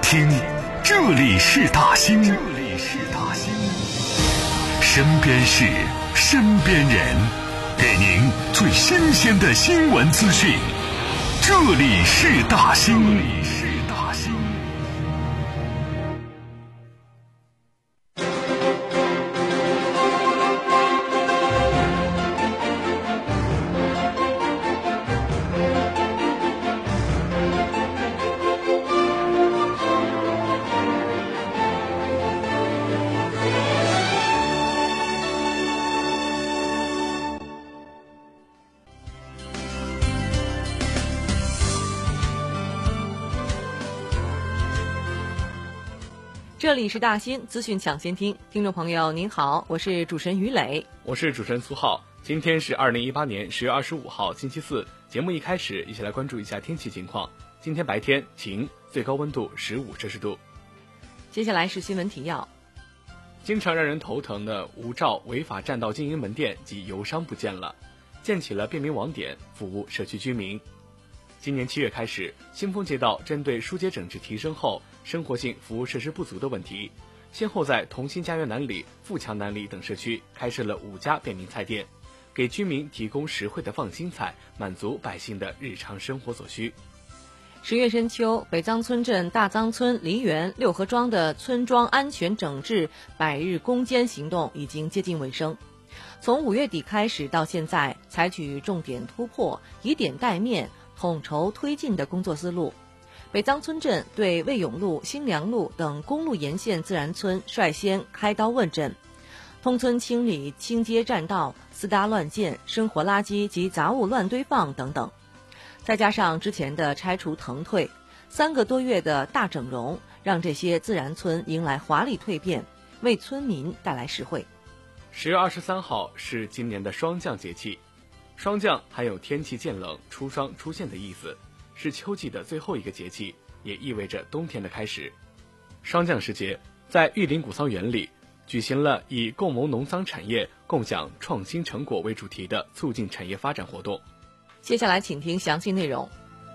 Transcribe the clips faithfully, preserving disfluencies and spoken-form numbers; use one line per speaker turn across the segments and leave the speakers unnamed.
听，这里是大兴，这里是大兴，身边事，身边人，给您最新鲜的新闻资讯。这里是大兴，这里是大兴。
这里是大兴资讯抢先听，听众朋友您好，我是主持人于磊，
我是主持人苏浩。今天是二零一八年十月二十五号星期四，节目一开始一起来关注一下天气情况。今天白天晴，最高温度十五摄氏度。
接下来是新闻提要。
经常让人头疼的无照违法占道经营门店及油商不见了，建起了便民网点，服务社区居民。今年七月开始，新丰街道针对疏解整治提升后生活性服务设施不足的问题，先后在同心家园南里、富强南里等社区开设了五家便民菜店，给居民提供实惠的放心菜，满足百姓的日常生活所需。
十月深秋，北藏村镇大藏村梨园六合庄的村庄安全整治百日攻坚行动已经接近尾声。从五月底开始到现在，采取重点突破、以点带面、统筹推进的工作思路。北藏村镇对魏永路、新良路等公路沿线自然村率先开刀问诊，通村清理清街占道、私搭乱建、生活垃圾及杂物乱堆放等等。再加上之前的拆除腾退，三个多月的大整容，让这些自然村迎来华丽蜕变，为村民带来实惠。
十月二十三号是今年的霜降节气，霜降含有天气渐冷、初霜出现的意思，是秋季的最后一个节气，也意味着冬天的开始。霜降时节，在玉林古桑园里举行了以共谋农桑产业、共享创新成果为主题的促进产业发展活动。
接下来请听详细内容。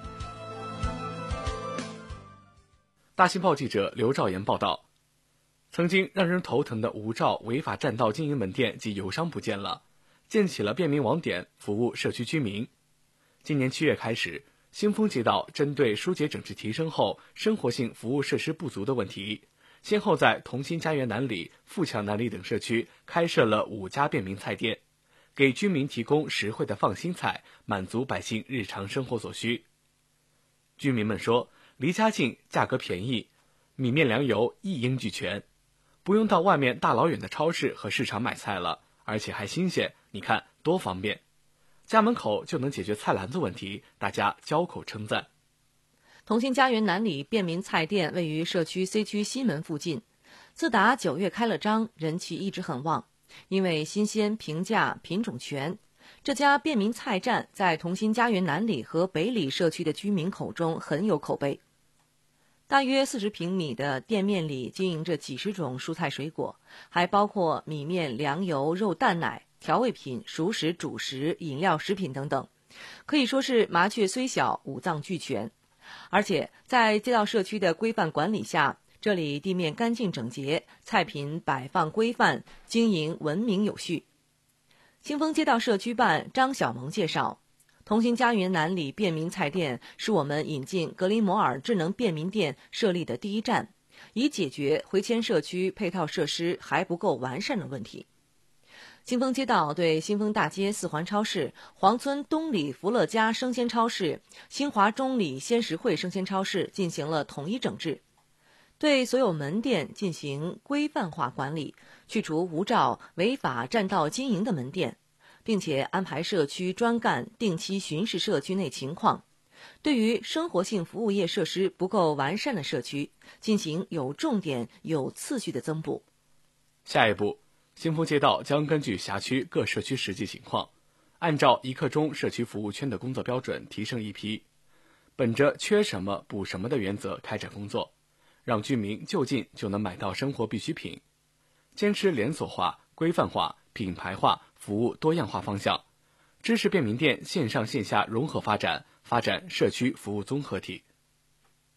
大新报记者刘兆岩报道，曾经让人头疼的无照违法占道经营门店及油商不见了，建起了便民网点，服务社区居民。今年七月开始，新丰街道针对疏解整治提升后生活性服务设施不足的问题，先后在同心家园南里、富强南里等社区开设了五家便民菜店，给居民提供实惠的放心菜，满足百姓日常生活所需。居民们说，离家近，价格便宜，米面粮油一应俱全，不用到外面大老远的超市和市场买菜了，而且还新鲜，你看多方便，家门口就能解决菜篮子问题，大家交口称赞。
同心家园南里便民菜店位于社区 C 区西门附近，自打九月开了张，人气一直很旺，因为新鲜、平价、品种全。这家便民菜站在同心家园南里和北里社区的居民口中很有口碑。大约四十平米的店面里经营着几十种蔬菜水果，还包括米面、粮油、肉蛋奶、调味品、熟食、主食、饮料、食品等等，可以说是麻雀虽小，五脏俱全。而且在街道社区的规范管理下，这里地面干净整洁，菜品摆放规范，经营文明有序。新丰街道社区办张小萌介绍，同心家园南里便民菜店是我们引进格林摩尔智能便民店设立的第一站，以解决回迁社区配套设施还不够完善的问题。新丰街道对新丰大街四环超市、黄村东里福乐家生鲜超市、新华中里鲜食会生鲜超市进行了统一整治，对所有门店进行规范化管理，去除无照违法占道经营的门店，并且安排社区专干定期巡视社区内情况，对于生活性服务业设施不够完善的社区进行有重点有次序的增补。
下一步，新丰街道将根据辖区各社区实际情况，按照一刻钟社区服务圈的工作标准提升一批，本着缺什么补什么的原则开展工作，让居民就近就能买到生活必需品，坚持连锁化、规范化、品牌化、服务多样化方向，支持便民店线上线下融合发展，发展社区服务综合体。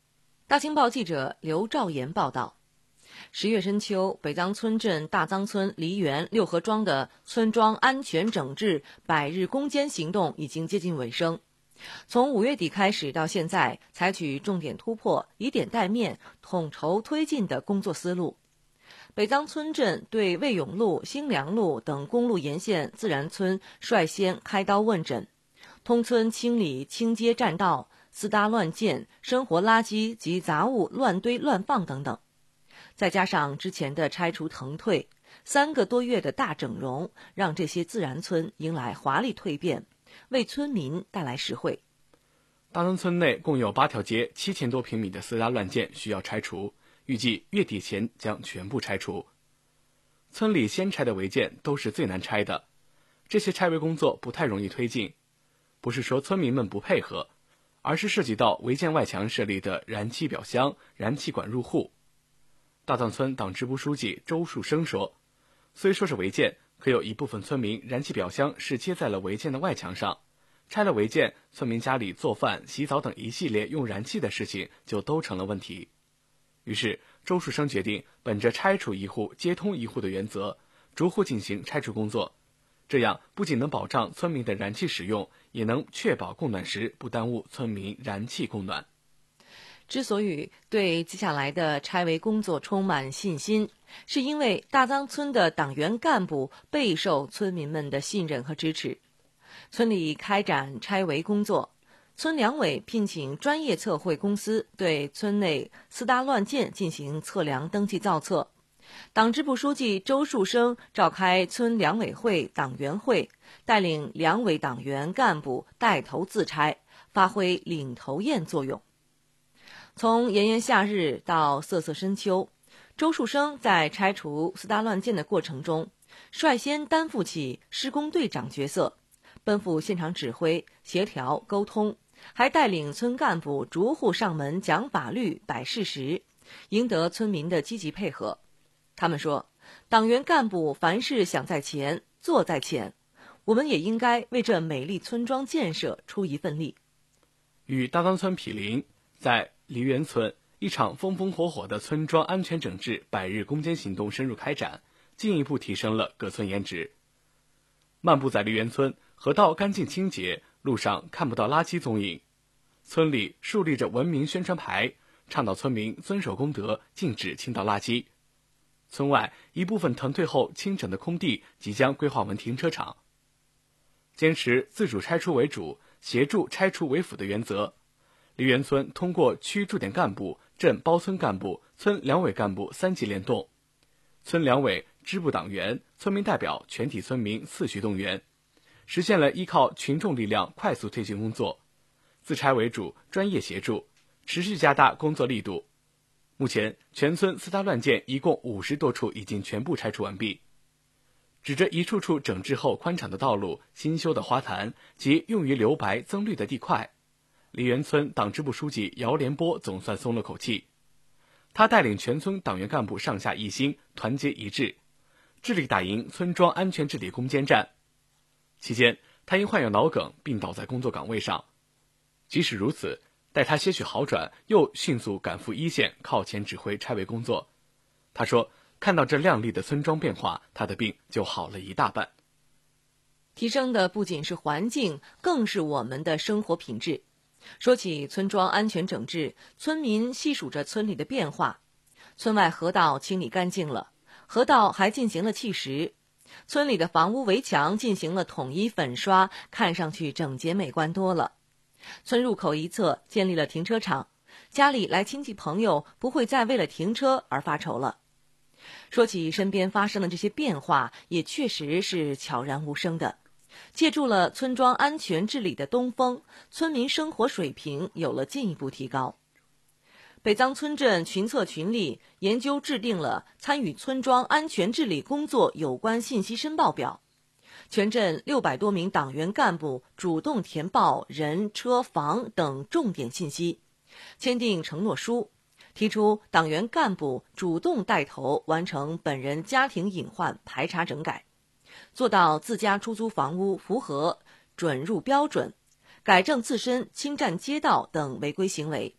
大清报记者刘兆岩报道，十月深秋，北藏村镇大藏村梨园六合庄的村庄安全整治百日攻坚行动已经接近尾声。从五月底开始到现在，采取重点突破、以点带面、统筹推进的工作思路。北藏村镇对魏永路、兴良路等公路沿线自然村率先开刀问诊，通村清理清街占道、私搭乱建、生活垃圾及杂物乱堆乱放等等。再加上之前的拆除腾退，三个多月的大整容，让这些自然村迎来华丽蜕变，为村民带来实惠。
大藏村内共有八条街，七千多平米的私搭乱建需要拆除，预计月底前将全部拆除。村里先拆的违建都是最难拆的，这些拆违工作不太容易推进。不是说村民们不配合，而是涉及到违建外墙设立的燃气表箱、燃气管入户。大藏村党支部书记周树生说，虽说是违建，可有一部分村民燃气表箱是接在了违建的外墙上，拆了违建，村民家里做饭、洗澡等一系列用燃气的事情就都成了问题。于是周树生决定本着拆除一户接通一户的原则，逐户进行拆除工作，这样不仅能保障村民的燃气使用，也能确保供暖时不耽误村民燃气供暖。
之所以对接下来的拆违工作充满信心，是因为大藏村的党员干部备受村民们的信任和支持。村里开展拆违工作，村两委聘请专业测绘公司对村内私搭乱建进行测量登记造册。党支部书记周树生召开村两委会、党员会，带领两委党员干部带头自拆，发挥领头雁作用。从炎炎夏日到瑟瑟深秋，周树生在拆除私搭乱建的过程中，率先担负起施工队长角色，奔赴现场指挥、协调、沟通，还带领村干部逐户上门讲法律、摆事实，赢得村民的积极配合。他们说，党员干部凡事想在前，做在前，我们也应该为这美丽村庄建设出一份力。
与大藏村毗邻，在梨园村，一场风风火火的村庄安全整治百日攻坚行动深入开展，进一步提升了各村颜值。漫步在梨园村，河道干净清洁，路上看不到垃圾踪影。村里树立着文明宣传牌，倡导村民遵守公德，禁止倾倒垃圾。村外一部分腾退后清整的空地即将规划为停车场。坚持自主拆除为主，协助拆除为辅的原则，梨园村通过区驻点干部、镇包村干部、村两委干部三级联动，村两委、支部党员、村民代表、全体村民次序动员，实现了依靠群众力量快速推进工作，自拆为主，专业协助，持续加大工作力度。目前，全村私搭乱建一共五十多处已经全部拆除完毕。指着一处处整治后宽敞的道路、新修的花坛及用于留白增绿的地块，梨园村党支部书记姚连波总算松了口气。他带领全村党员干部上下一心，团结一致，致力打赢村庄安全治理攻坚战。期间，他因患有脑梗病倒在工作岗位上。即使如此，待他些许好转，又迅速赶赴一线，靠前指挥拆违工作。他说，看到这亮丽的村庄变化，他的病就好了一大半。
提升的不仅是环境，更是我们的生活品质。说起村庄安全整治，村民细数着村里的变化。村外河道清理干净了，河道还进行了砌石。村里的房屋围墙进行了统一粉刷，看上去整洁美观多了。村入口一侧建立了停车场，家里来亲戚朋友不会再为了停车而发愁了。说起身边发生的这些变化，也确实是悄然无声的。借助了村庄安全治理的东风，村民生活水平有了进一步提高。北藏村镇群策群力，研究制定了参与村庄安全治理工作有关信息申报表。全镇六百多名党员干部主动填报人、车、房等重点信息，签订承诺书，提出党员干部主动带头完成本人家庭隐患排查整改，做到自家出租房屋符合准入标准，改正自身侵占街道等违规行为，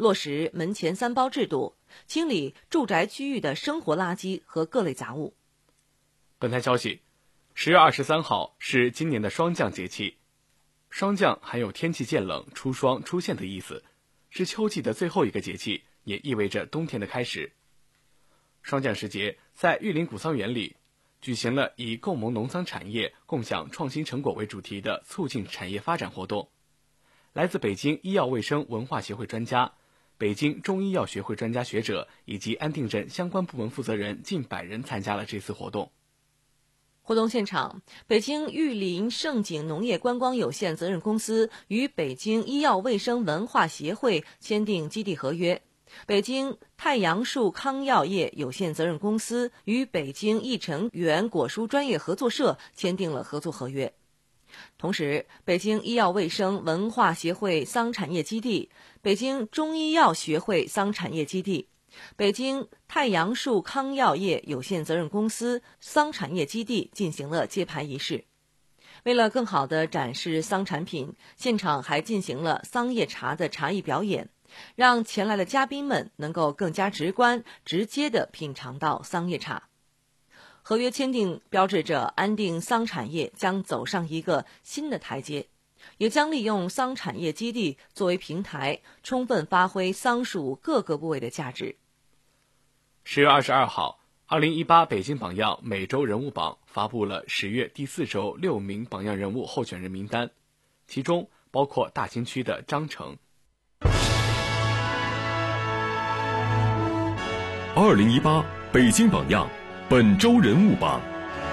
落实门前三包制度，清理住宅区域的生活垃圾和各类杂物。
本台消息，十月二十三号是今年的霜降节气。霜降含有天气渐冷、出霜出现的意思，是秋季的最后一个节气，也意味着冬天的开始。霜降时节，在玉林古桑园里举行了以共谋农桑产业、共享创新成果为主题的促进产业发展活动。来自北京医药卫生文化协会专家、北京中医药学会专家学者以及安定镇相关部门负责人近百人参加了这次活动。
活动现场，北京玉林盛景农业观光有限责任公司与北京医药卫生文化协会签订基地合约，北京太阳树康药业有限责任公司与北京益成园果蔬专业合作社签订了合作合约。同时，北京医药卫生文化协会桑产业基地、北京中医药学会桑产业基地、北京太阳树康药业有限责任公司桑产业基地进行了揭牌仪式。为了更好地展示桑产品，现场还进行了桑叶茶的茶艺表演，让前来的嘉宾们能够更加直观、直接地品尝到桑叶茶。合约签订标志着安定桑产业将走上一个新的台阶，也将利用桑产业基地作为平台，充分发挥桑树各个部位的价值。
十月二十二号，二零一八北京榜样每周人物榜发布了十月第四周六名榜样人物候选人名单，其中包括大兴区的张成。
二零一八北京榜样本周人物榜。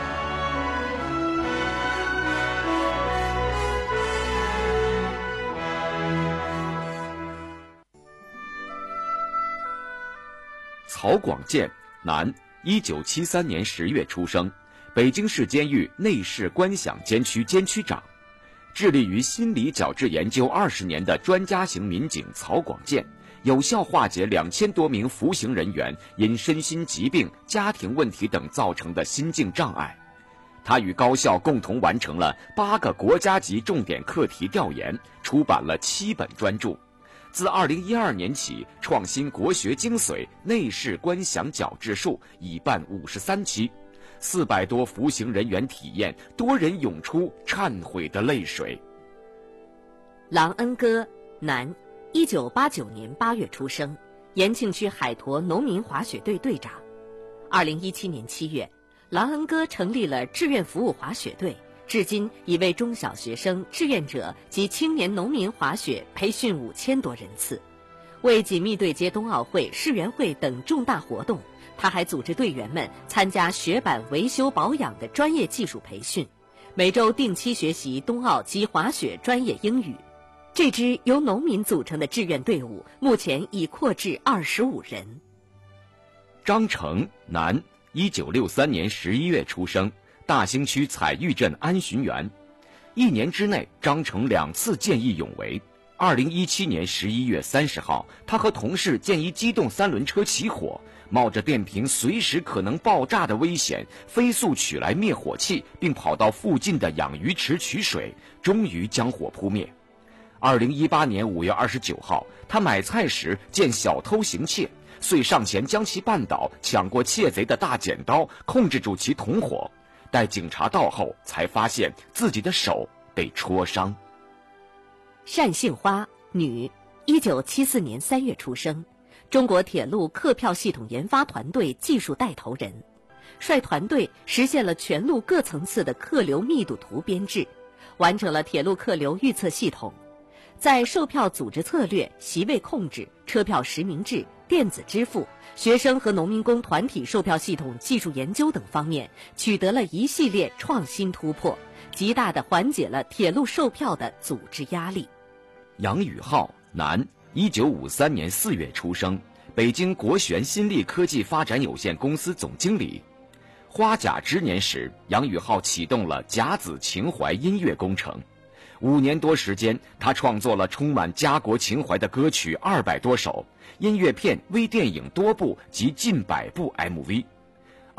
曹广建，男，一九七三年十月出生，北京市监狱内侍观想监区监区长，致力于心理矫治研究二十年的专家型民警曹广建，有效化解两千多名服刑人员因身心疾病、家庭问题等造成的心境障碍。他与高校共同完成了八个国家级重点课题调研，出版了七本专著。自二零一二年起，创新国学精髓内视观想矫治术已办五十三期，四百多服刑人员体验，多人涌出忏悔的泪水。
郎恩歌，男，一九八九年八月出生，延庆区海坨农民滑雪队队长。二零一七年七月，郎恩歌成立了志愿服务滑雪队，至今已为中小学生、志愿者及青年农民滑雪培训五千多人次。为紧密对接冬奥会、世园会等重大活动，他还组织队员们参加雪板维修保养的专业技术培训，每周定期学习冬奥及滑雪专业英语。这支由农民组成的志愿队伍目前已扩至二十五人。
张成，男，一九六三年十一月出生，大兴区彩玉镇安巡园。一年之内，张成两次见义勇为。二零一七年十一月三十号，他和同事见一机动三轮车起火，冒着电瓶随时可能爆炸的危险，飞速取来灭火器，并跑到附近的养鱼池取水，终于将火扑灭。二零一八年五月二十九号，他买菜时见小偷行窃，遂上前将其绊倒，抢过窃贼的大剪刀，控制住其同伙。待警察到后，才发现自己的手被戳伤。
单杏花，女，一九七四年三月出生，中国铁路客票系统研发团队技术带头人，率团队实现了全路各层次的客流密度图编制，完成了铁路客流预测系统。在售票组织策略、席位控制、车票实名制、电子支付、学生和农民工团体售票系统技术研究等方面取得了一系列创新突破，极大地缓解了铁路售票的组织压力。
杨宇浩，男，一九五三年四月出生，北京国旋新力科技发展有限公司总经理。花甲之年时，杨宇浩启动了甲子情怀音乐工程。五年多时间，他创作了充满家国情怀的歌曲二百多首，音乐片、微电影多部及近百部 M V。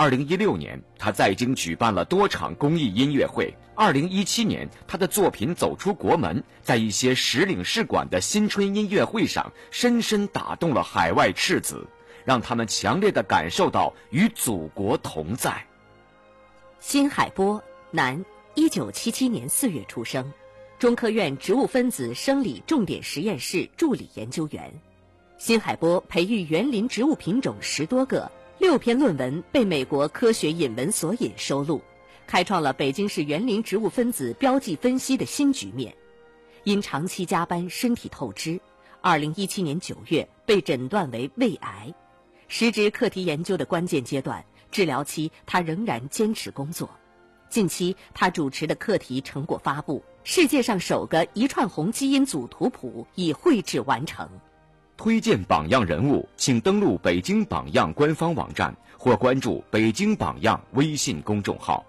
二零一六年，他在京举办了多场公益音乐会。二零一七年，他的作品走出国门，在一些使领事馆的新春音乐会上，深深打动了海外赤子，让他们强烈地感受到与祖国同在。
辛海波，男，一九七七年四月出生，中科院植物分子生理重点实验室助理研究员。辛海波培育园林植物品种十多个，六篇论文被美国科学引文索引收录，开创了北京市园林植物分子标记分析的新局面。因长期加班，身体透支，二零一七年九月被诊断为胃癌。时值课题研究的关键阶段，治疗期他仍然坚持工作。近期他主持的课题成果发布，世界上首个一串红基因组图谱已绘制完成。
推荐榜样人物，请登录北京榜样官方网站或关注北京榜样微信公众号。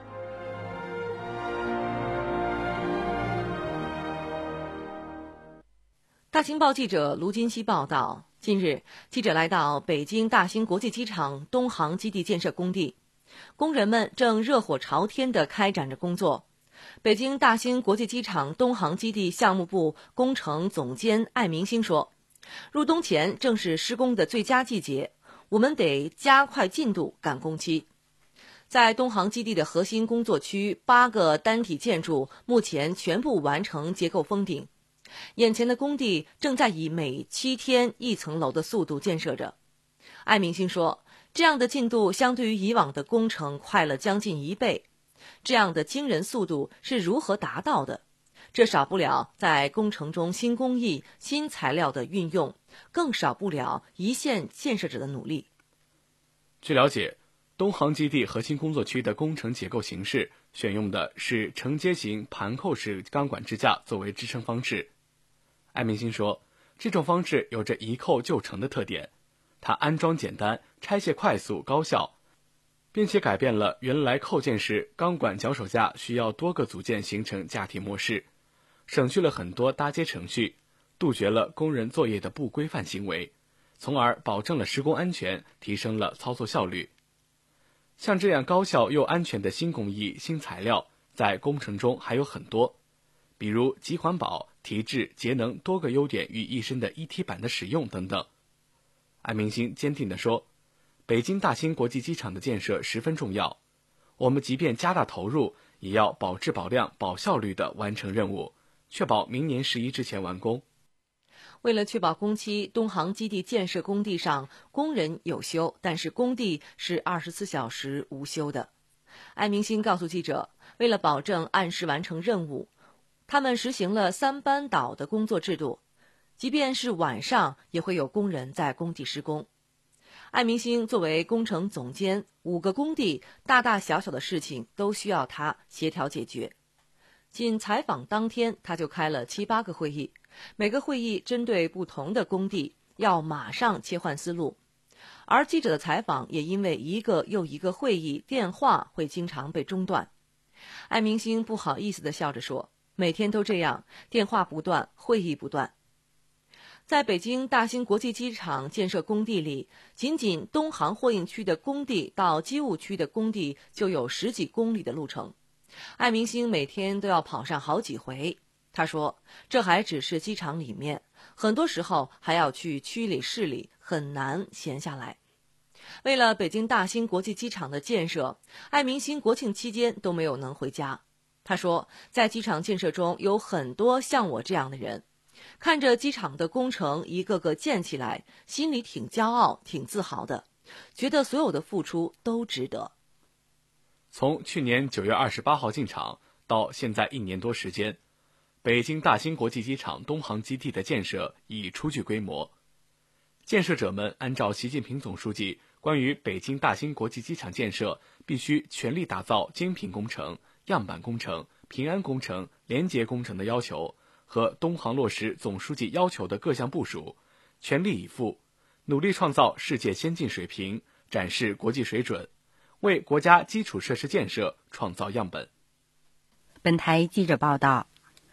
大新报记者卢金熙报道，近日，记者来到北京大兴国际机场东航基地建设工地，工人们正热火朝天地开展着工作。北京大兴国际机场东航基地项目部工程总监艾明星说，入冬前正是施工的最佳季节，我们得加快进度赶工期。在东航基地的核心工作区，八个单体建筑目前全部完成结构封顶，眼前的工地正在以每七天一层楼的速度建设着。艾明星说，这样的进度相对于以往的工程快了将近一倍。这样的惊人速度是如何达到的？这少不了在工程中新工艺、新材料的运用，更少不了一线建设者的努力。
据了解，东航基地核心工作区的工程结构形式选用的是承接型盘扣式钢管支架作为支撑方式。艾明星说，这种方式有着一扣就成的特点，它安装简单，拆卸快速高效，并且改变了原来扣件时钢管脚手架需要多个组件形成架体模式，省去了很多搭接程序，杜绝了工人作业的不规范行为，从而保证了施工安全，提升了操作效率。像这样高效又安全的新工艺、新材料，在工程中还有很多，比如集环保、提质、节能多个优点于一身的一体板的使用等等。艾明星坚定地说，北京大兴国际机场的建设十分重要，我们即便加大投入，也要保质保量、保效率地完成任务，确保明年十一之前完工。
为了确保工期，东航基地建设工地上工人有休，但是工地是二十四小时无休的。艾明星告诉记者，为了保证按时完成任务，他们实行了三班倒的工作制度，即便是晚上也会有工人在工地施工。艾明星作为工程总监，五个工地大大小小的事情都需要他协调解决。仅采访当天，他就开了七八个会议，每个会议针对不同的工地，要马上切换思路。而记者的采访也因为一个又一个会议电话会经常被中断。艾明星不好意思地笑着说，每天都这样，电话不断，会议不断。在北京大兴国际机场建设工地里，仅仅东航货运区的工地到机务区的工地就有十几公里的路程。艾明星每天都要跑上好几回。他说，这还只是机场里面，很多时候还要去区里市里，很难闲下来。为了北京大兴国际机场的建设，艾明星国庆期间都没有能回家。他说，在机场建设中有很多像我这样的人，看着机场的工程一个个建起来，心里挺骄傲、挺自豪的，觉得所有的付出都值得。
从去年九月二十八号进场到现在一年多时间，北京大兴国际机场东航基地的建设已初具规模。建设者们按照习近平总书记关于北京大兴国际机场建设必须全力打造精品工程、样板工程、平安工程、廉洁工程的要求和东航落实总书记要求的各项部署，全力以赴，努力创造世界先进水平，展示国际水准，为国家基础设施建设创造样本。
本台记者报道，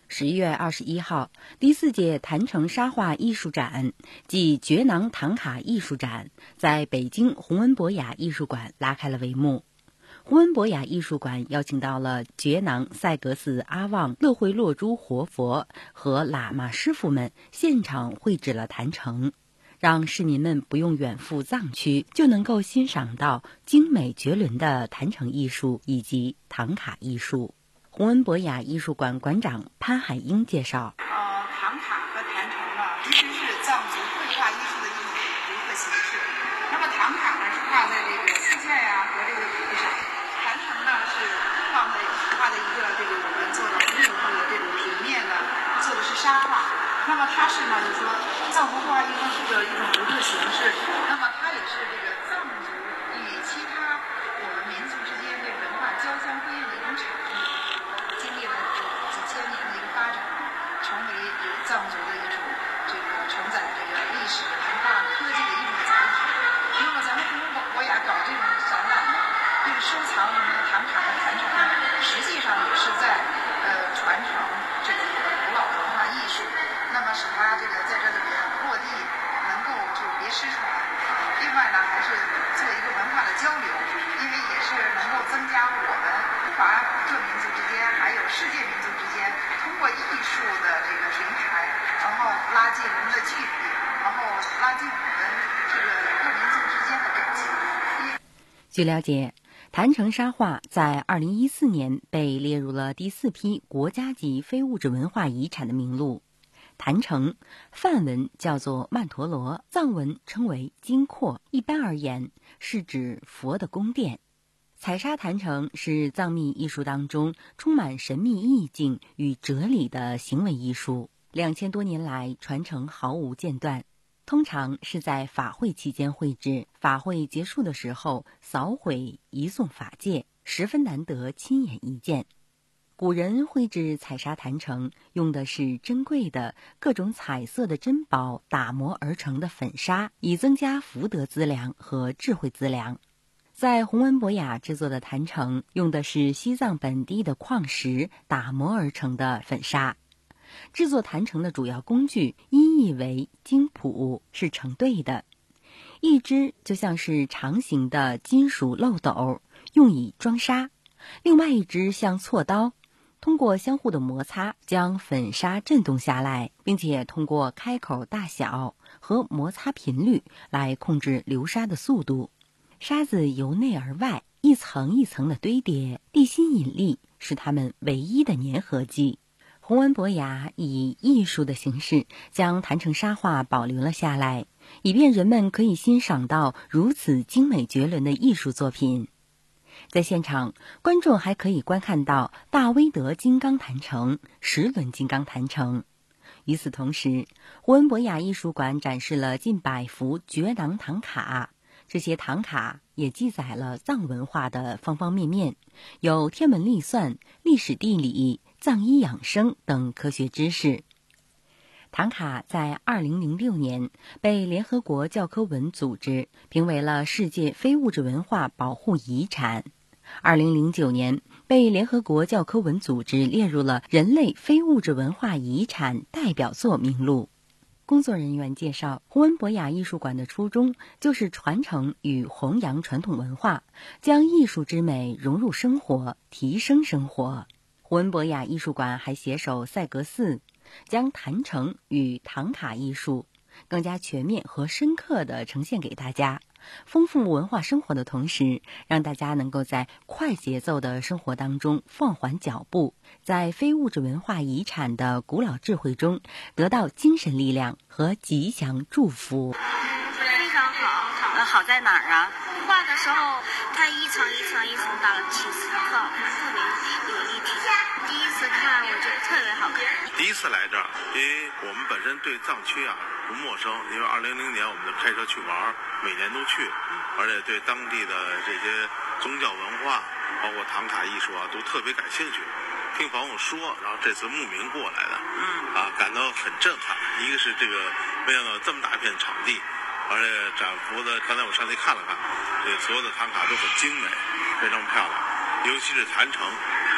十一月二十一号，第四届坛城沙画艺术展暨觉囊唐卡艺术展在北京弘文博雅艺术馆拉开了帷幕。弘文博雅艺术馆邀请到了觉囊、赛格寺阿旺、乐会落珠活佛和喇嘛师傅们现场绘制了坛城，让市民们不用远赴藏区就能够欣赏到精美绝伦的坛城艺术以及唐卡艺术。弘文博雅艺术馆馆长潘海英介绍，
呃，唐卡和坛城呢，一直是藏族绘画艺术的一种独特形式。那么唐卡呢是画在这个丝线呀、和这个土上，坛城呢是放在画在一个这个我们做的木头的这种平面呢，做的是沙画。那么它是呢，就是说藏族绘画艺术的一种独特形式。那么它也是这个藏族与其他我们民族之间这文化交相辉映的一种产物。经历了几千年的一个发展，成为藏族的一种这个承载这个历史文化科技的一种载体。那么咱们弘文博雅搞这种展览呢，这个收藏我们的唐卡和坛城呢，实际上也是在呃传承这个古老的文化艺术，那么使它这个在这里面落地能够就别失传。另外呢，还是做一个文化的交流，因为也是能够增加我们华各民族之间还有世界民族之间通过艺术的这个平台，然后拉近人的距离，然后拉近我们这个各民族之间的感情。
据了解，坛城沙画在二零一四年被列入了第四批国家级非物质文化遗产的名录。坛城梵文叫做曼陀罗，藏文称为金廓，一般而言是指佛的宫殿。采砂坛城是藏密艺术当中充满神秘意境与哲理的行为艺术，两千多年来传承毫无间断。通常是在法会期间绘制，法会结束的时候扫毁移送法界，十分难得亲眼一见。古人绘制采砂坛城用的是珍贵的各种彩色的珍宝打磨而成的粉砂，以增加福德资粮和智慧资粮。在弘文博雅制作的坛城用的是西藏本地的矿石打磨而成的粉砂。制作坛城的主要工具音译为经谱，是成对的，一只就像是长形的金属漏斗，用以装沙，另外一只像锉刀，通过相互的摩擦将粉砂震动下来，并且通过开口大小和摩擦频率来控制流沙的速度。沙子由内而外一层一层的堆叠，地心引力是它们唯一的粘合剂。弘文博雅以艺术的形式将坛城沙画保留了下来，以便人们可以欣赏到如此精美绝伦的艺术作品。在现场，观众还可以观看到大威德金刚坛城、十轮金刚坛城。与此同时，弘文博雅艺术馆展示了近百幅觉囊唐卡，这些唐卡也记载了藏文化的方方面面，有天文历算、历史地理、藏医养生等科学知识。唐卡在二零零六年被联合国教科文组织评为了世界非物质文化保护遗产，二零零九年被联合国教科文组织列入了人类非物质文化遗产代表作名录。工作人员介绍，弘文博雅艺术馆的初衷就是传承与弘扬传统文化，将艺术之美融入生活，提升生活。弘文博雅艺术馆还携手赛格寺，将坛城与唐卡艺术更加全面和深刻地呈现给大家，丰富文化生活的同时，让大家能够在快节奏的生活当中放缓脚步，在非物质文化遗产的古老智慧中得到精神力量和吉祥祝福。
非常好，呃，好在哪儿啊？画的时候，它一层一层一层打了七次刻，特别有立体。第一次看我觉得特别好看。
第一次来这儿，因为我们本身对藏区啊不陌生，因为二零零年我们就开车去玩，每年都去，而且对当地的这些宗教文化，包括唐卡艺术啊，都特别感兴趣。听朋友说，然后这次慕名过来的，嗯，啊，感到很震撼。一个是这个没想到这么大一片场地，而且展服的，刚才我上去看了看，这所有的唐卡都很精美，非常漂亮，尤其是坛城。坛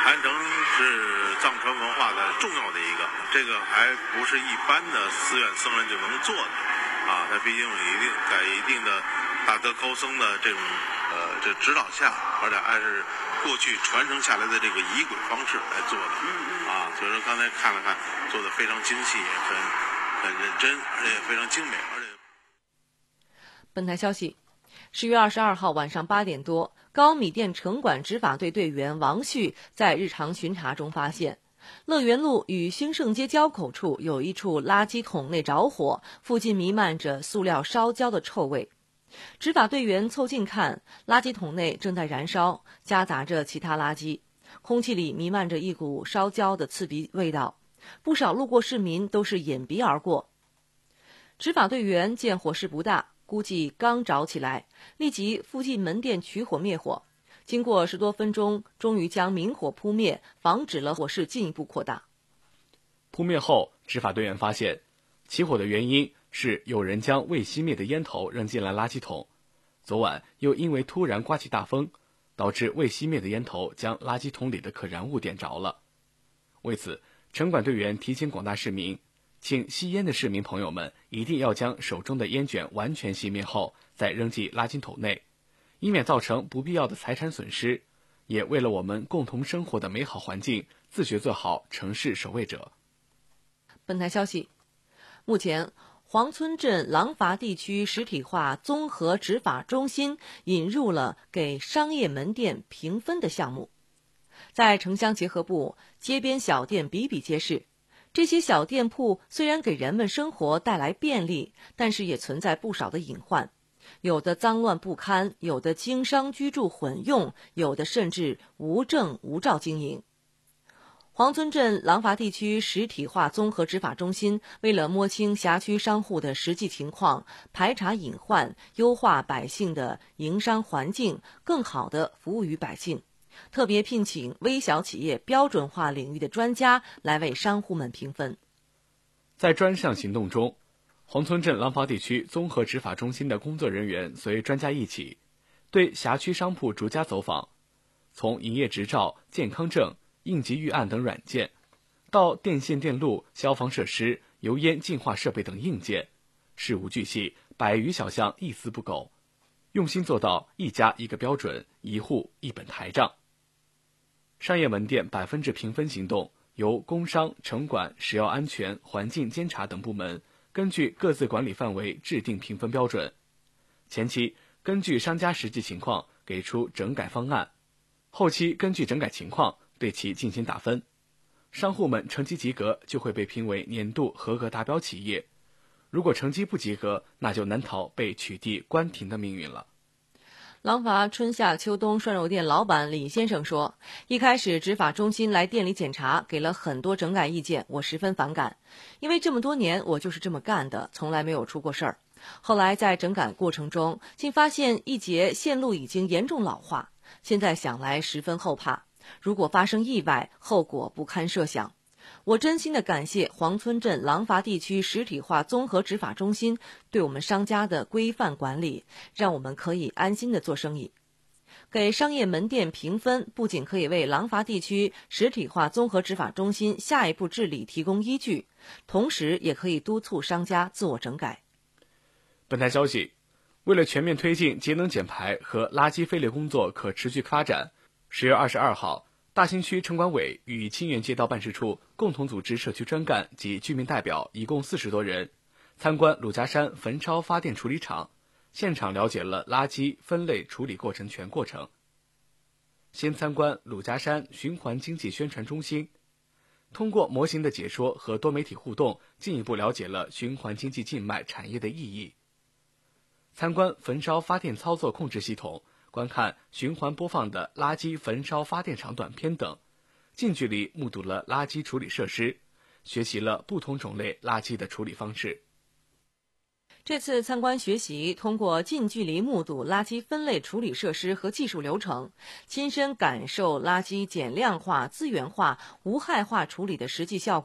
坛城是藏传文化的重要的一个，这个还不是一般的寺院僧人就能做的啊，它毕竟有一定在一定的大德高僧的这种呃这指导下，而且按是过去传承下来的这个仪轨方式来做的啊，所以说刚才看了看，做的非常精细，也很很认真，而且也非常精美，而且。
本台消息，十月二十二号晚上八点多，高米店城管执法队队员王旭在日常巡查中发现，乐园路与兴盛街交口处有一处垃圾桶内着火，附近弥漫着塑料烧焦的臭味。执法队员凑近看，垃圾桶内正在燃烧，夹杂着其他垃圾，空气里弥漫着一股烧焦的刺鼻味道，不少路过市民都是掩鼻而过。执法队员见火势不大，估计刚着起来，立即附近门店取火灭火。经过十多分钟，终于将明火扑灭，防止了火势进一步扩大。
扑灭后，执法队员发现，起火的原因是有人将未熄灭的烟头扔进了垃圾桶。昨晚又因为突然刮起大风，导致未熄灭的烟头将垃圾桶里的可燃物点着了。为此，城管队员提醒广大市民，请吸烟的市民朋友们一定要将手中的烟卷完全熄灭后再扔进垃圾桶内，以免造成不必要的财产损失，也为了我们共同生活的美好环境，自觉做好城市守卫者。
本台消息，目前黄村镇廊坊地区实体化综合执法中心引入了给商业门店评分的项目。在城乡结合部，街边小店比比皆是。这些小店铺虽然给人们生活带来便利，但是也存在不少的隐患，有的脏乱不堪，有的经商居住混用，有的甚至无证无照经营。黄村镇廊坊地区实体化综合执法中心为了摸清辖区商户的实际情况，排查隐患，优化百姓的营商环境，更好地服务于百姓，特别聘请微小企业标准化领域的专家来为商户们评分。
在专项行动中，黄村镇廊坊地区综合执法中心的工作人员随专家一起，对辖区商铺逐家走访，从营业执照、健康证、应急预案等软件，到电线电路、消防设施、油烟净化设备等硬件，事无巨细，百余小项一丝不苟，用心做到一家一个标准，一户一本台账。商业门店百分制评分行动由工商、城管、食药安全、环境监察等部门根据各自管理范围制定评分标准，前期根据商家实际情况给出整改方案，后期根据整改情况对其进行打分，商户们成绩及格就会被评为年度合格达标企业，如果成绩不及格，那就难逃被取缔关停的命运了。
廊坊春夏秋冬涮肉店老板李先生说，一开始执法中心来店里检查，给了很多整改意见，我十分反感，因为这么多年我就是这么干的，从来没有出过事儿。后来在整改过程中，竟发现一节线路已经严重老化，现在想来十分后怕，如果发生意外，后果不堪设想。我真心的感谢黄村镇廊坊地区实体化综合执法中心对我们商家的规范管理，让我们可以安心的做生意。给商业门店评分，不仅可以为廊坊地区实体化综合执法中心下一步治理提供依据，同时也可以督促商家自我整改。
本台消息，为了全面推进节能减排和垃圾分类工作可持续发展，十月二十二号，大兴区城管委与清远街道办事处共同组织社区专干及居民代表一共四十多人，参观鲁家山焚烧发电处理厂，现场了解了垃圾分类处理过程全过程。先参观鲁家山循环经济宣传中心，通过模型的解说和多媒体互动，进一步了解了循环经济静脉产业的意义。参观焚烧发电操作控制系统，观看循环播放的垃圾焚烧发电厂短片等，近距离目睹了垃圾处理设施，学习了不同种类垃圾的处理方式。
这次参观学习，通过近距离目睹垃圾分类处理设施和技术流程，亲身感受垃圾减量化、资源化、无害化处理的实际效果，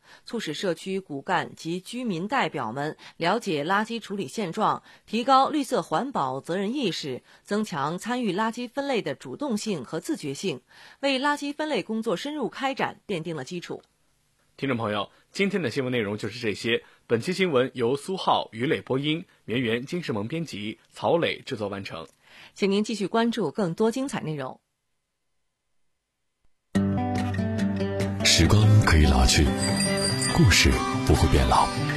促使社区骨干及居民代表们了解垃圾处理现状，提高绿色环保责任意识，增强参与垃圾分类的主动性和自觉性，为垃圾分类工作深入开展奠定了基础。
听众朋友，今天的新闻内容就是这些。本期新闻由苏浩、于磊播音，绵源、金世萌编辑，曹磊制作完成。
请您继续关注更多精彩内容。
时光可以老去，故事不会变老。